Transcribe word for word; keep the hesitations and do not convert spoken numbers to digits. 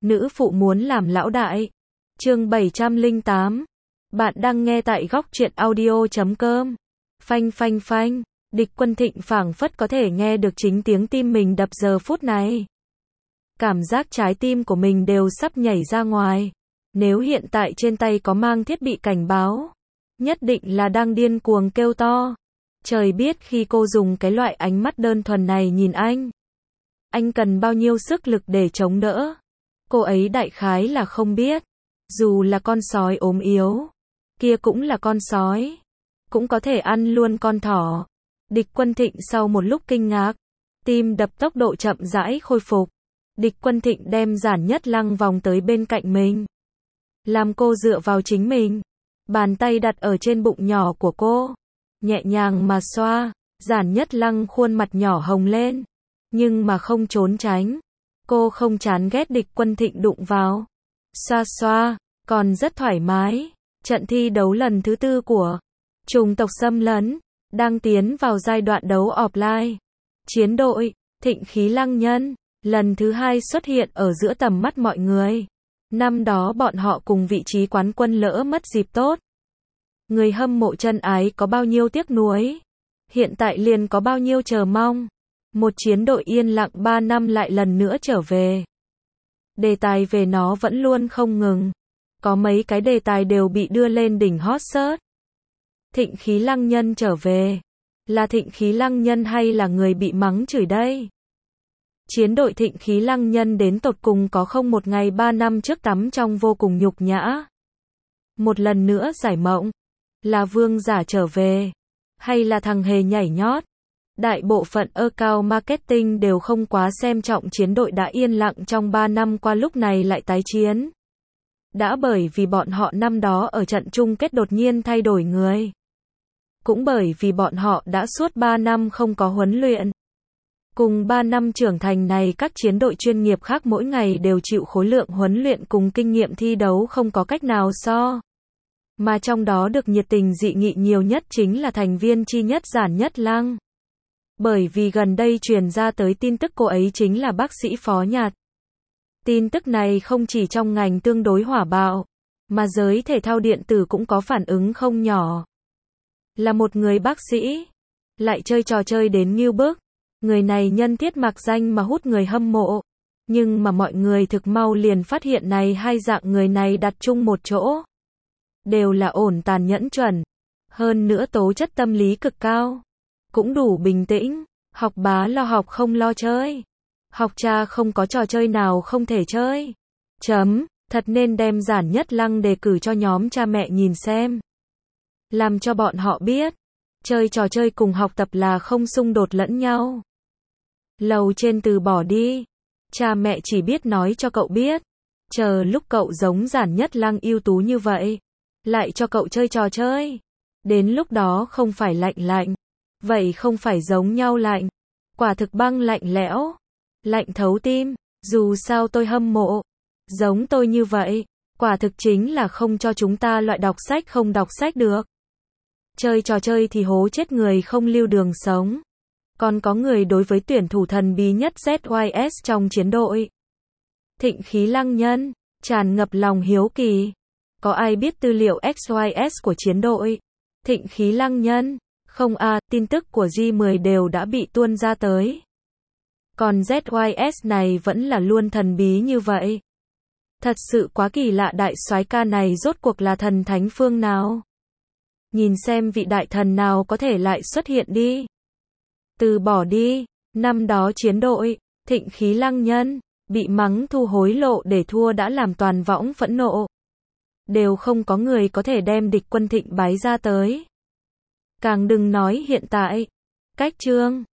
nữ phụ muốn làm lão đại. Chương bảy trăm lẻ tám. Bạn đang nghe tại góc truyện audio chấm com. Phanh phanh phanh, địch Quân Thịnh phảng phất có thể nghe được chính tiếng tim mình đập giờ phút này. Cảm giác trái tim của mình đều sắp nhảy ra ngoài. Nếu hiện tại trên tay có mang thiết bị cảnh báo, nhất định là đang điên cuồng kêu to. Trời biết khi cô dùng cái loại ánh mắt đơn thuần này nhìn anh, anh cần bao nhiêu sức lực để chống đỡ. Cô ấy đại khái là không biết, dù là con sói ốm yếu, kia cũng là con sói, cũng có thể ăn luôn con thỏ. Địch Quân Thịnh sau một lúc kinh ngạc, tim đập tốc độ chậm rãi khôi phục. Địch Quân Thịnh đem Giản Nhất Lăng vòng tới bên cạnh mình, làm cô dựa vào chính mình, bàn tay đặt ở trên bụng nhỏ của cô, nhẹ nhàng mà xoa. Giản Nhất Lăng khuôn mặt nhỏ hồng lên, nhưng mà không trốn tránh. Cô không chán ghét Địch Quân Thịnh đụng vào, xoa xoa, còn rất thoải mái. Trận thi đấu lần thứ tư của chủng tộc xâm lấn đang tiến vào giai đoạn đấu offline. Chiến đội Thịnh Khí Lăng Nhân lần thứ hai xuất hiện ở giữa tầm mắt mọi người. Năm đó bọn họ cùng vị trí quán quân lỡ mất dịp tốt. Người hâm mộ chân ái có bao nhiêu tiếc nuối, hiện tại liền có bao nhiêu chờ mong. Một chiến đội yên lặng ba năm lại lần nữa trở về. Đề tài về nó vẫn luôn không ngừng. Có mấy cái đề tài đều bị đưa lên đỉnh hot search. Thịnh Khí Lăng Nhân trở về. Là Thịnh Khí Lăng Nhân hay là người bị mắng chửi đây? Chiến đội Thịnh Khí Lăng Nhân đến tột cùng có không một ngày ba năm trước tắm trong vô cùng nhục nhã. Một lần nữa giải mộng. Là vương giả trở về, hay là thằng hề nhảy nhót? Đại bộ phận account marketing đều không quá xem trọng chiến đội đã yên lặng trong ba năm qua lúc này lại tái chiến. Đã bởi vì bọn họ năm đó ở trận chung kết đột nhiên thay đổi người. Cũng bởi vì bọn họ đã suốt ba năm không có huấn luyện. Cùng ba năm trưởng thành này các chiến đội chuyên nghiệp khác mỗi ngày đều chịu khối lượng huấn luyện cùng kinh nghiệm thi đấu không có cách nào so. Mà trong đó được nhiệt tình dị nghị nhiều nhất chính là thành viên chi nhất Giản Nhất Lăng. Bởi vì gần đây truyền ra tới tin tức cô ấy chính là bác sĩ Phó Nhạt. Tin tức này không chỉ trong ngành tương đối hỏa bạo, mà giới thể thao điện tử cũng có phản ứng không nhỏ. Là một người bác sĩ, lại chơi trò chơi đến nghiêu bức. Người này nhân thiết mặc danh mà hút người hâm mộ. Nhưng mà mọi người thực mau liền phát hiện này hai dạng người này đặt chung một chỗ. Đều là ổn tàn nhẫn chuẩn. Hơn nữa tố chất tâm lý cực cao. Cũng đủ bình tĩnh. Học bá lo học không lo chơi. Học cha không có trò chơi nào không thể chơi. Chấm, thật nên đem Giản Nhất Lăng đề cử cho nhóm cha mẹ nhìn xem. Làm cho bọn họ biết. Chơi trò chơi cùng học tập là không xung đột lẫn nhau. Lầu trên từ bỏ đi. Cha mẹ chỉ biết nói cho cậu biết. Chờ lúc cậu giống Giản Nhất Lăng ưu tú như vậy. Lại cho cậu chơi trò chơi. Đến lúc đó không phải lạnh lạnh. Vậy không phải giống nhau lạnh. Quả thực băng lạnh lẽo. Lạnh thấu tim. Dù sao tôi hâm mộ. Giống tôi như vậy. Quả thực chính là không cho chúng ta loại đọc sách không đọc sách được. Chơi trò chơi thì hố chết người không lưu đường sống. Còn có người đối với tuyển thủ thần bí nhất Z Y S trong chiến đội Thịnh Khí Lăng Nhân tràn ngập lòng hiếu kỳ. Có ai biết tư liệu X Y S của chiến đội Thịnh Khí Lăng Nhân? Không a, à, tin tức của G mười đều đã bị tuôn ra tới. Còn Z Y S này vẫn là luôn thần bí như vậy. Thật sự quá kỳ lạ, đại soái ca này rốt cuộc là thần thánh phương nào? Nhìn xem vị đại thần nào có thể lại xuất hiện đi. Từ bỏ đi. Năm đó chiến đội Thịnh Khí Lăng Nhân bị mắng thu hối lộ để thua đã làm toàn võng phẫn nộ. Đều không có người có thể đem Địch Quân Thịnh bái ra tới. Càng đừng nói hiện tại. Cách chương